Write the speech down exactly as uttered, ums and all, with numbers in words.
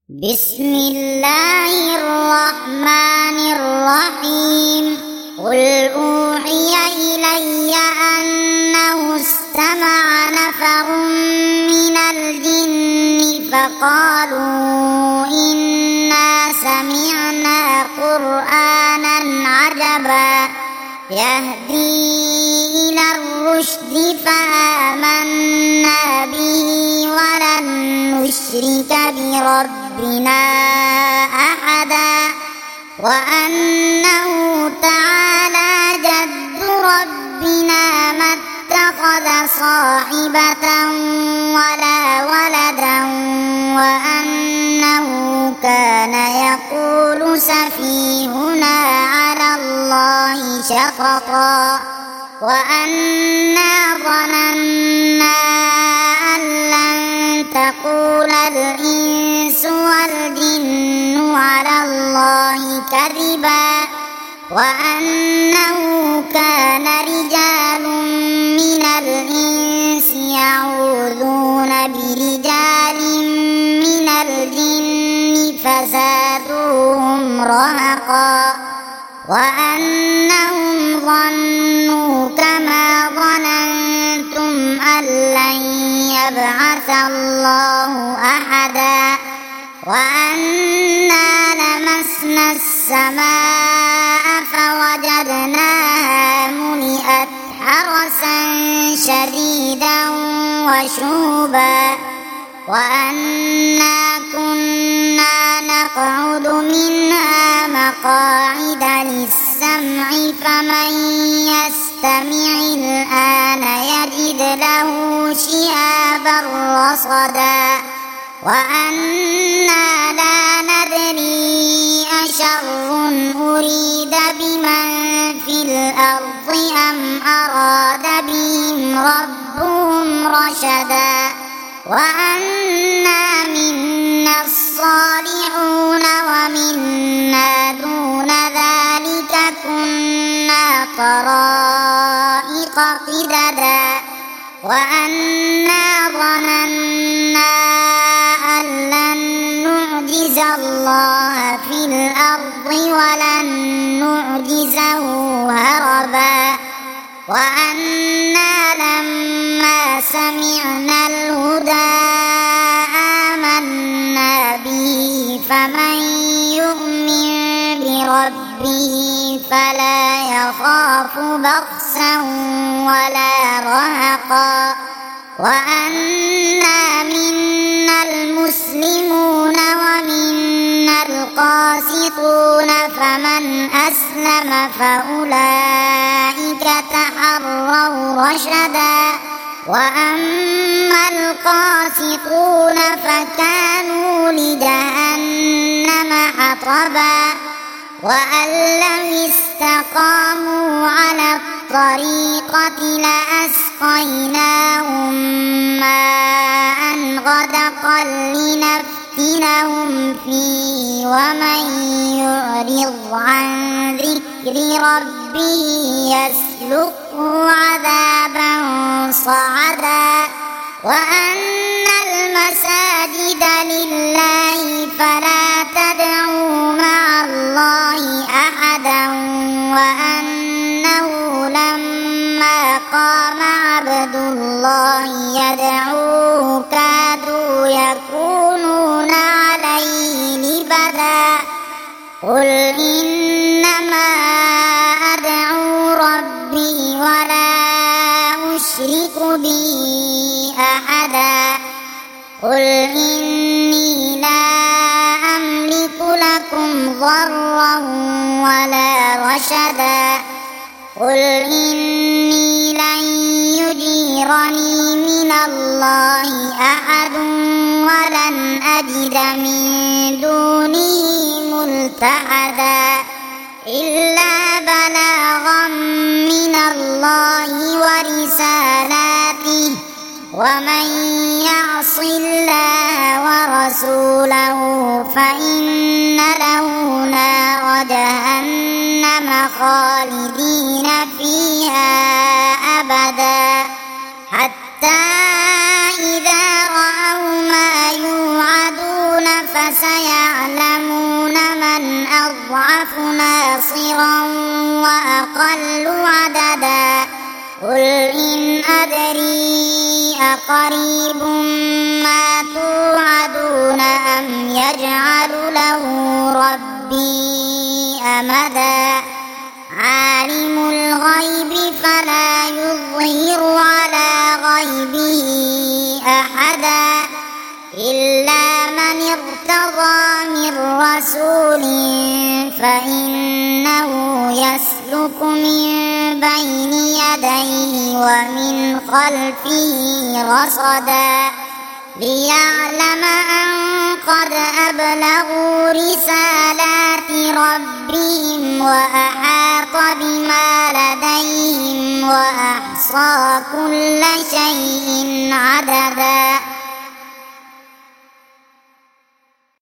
بسم الله الرحمن الرحيم قل أوحي إلي أنه استمع نفر من الجن فقالوا إنا سمعنا قرآنا عجبا يهدي إلى الرشد فآمنا به ولن نشرك بربنا أحدا وأنه تعالى جد ربنا ما اتخذ صاحبة ولا ولدا وأنه كان يقول سفيهنا على الله شططا وأنا ظننا أن لن تقول الإنس والجن على الله كذبا وأنه كان رجال من الإنس يعوذون برجال من الجن فزادوهم رهقا وأنهم ظنوا كما ظننتم أن لن يبعث الله أحدا وأنا لمسنا السماء فوجدناها ملئت حرسا شديدا وشهبا وأنا كنا نقعد منها مقاعد للسمع فمن يستمع الآن يجد له شهابا رصدا وأنا لا ندري أشر أريد بمن في الأرض أم أراد بهم ربهم رشدا وأنا منا الصالحون ومنا دون ذلك كنا طرائق قددا وأنا ظننا أن لن نعجز الله في الأرض ولن نعجزه هربا وأنا لما سمعنا الهدى آمنا به فمن يؤمن بربه فلا يخاف بخسا ولا رهقا وأنا منا المسلمون ومنا القاسطون فمن أسلم فأولئك تحروا رشدا وأما القاسطون فكانوا لجهنم حطبا وأن لو استقاموا على الطريقة لأسقيناهم ماء غدقا لنفتنهم فيه ومن يعرض عن ذكر ربه يسلكه عذابا صعدا وأن المساجد لله فلا تدعوا مع الله أحدا وأنه لما قام عبد الله يدعوه كادوا يكونون عليه لبدا قل إنما أدعو ربي ولا أشرك به أحدا قل إني لا أملك لكم ضرا ولا رشدا قل إني لن يجيرني من الله أحد ولن أجد من دونه ملتحدا إلا بلاغا من الله ورسالاته ومن يعص الله ورسوله فإن له نار جهنم خالدين فيها أبدا حتى إذا رأوا ما يوعدون فسيعلمون من أضعف ناصرا وأقل عددا قل إن أدري أقريب ما توعدون أم يجعل له ربي أمدا عالم الغيب فلا يظهر على غيبه أحدا إلا من ارتضى من رسول فإنه يسلك من بين يديه ومن خلفه رصدا ليعلم أن قد أبلغوا رسالات ربهم وأحاط بما لديهم وأحصى كل شيء عددا.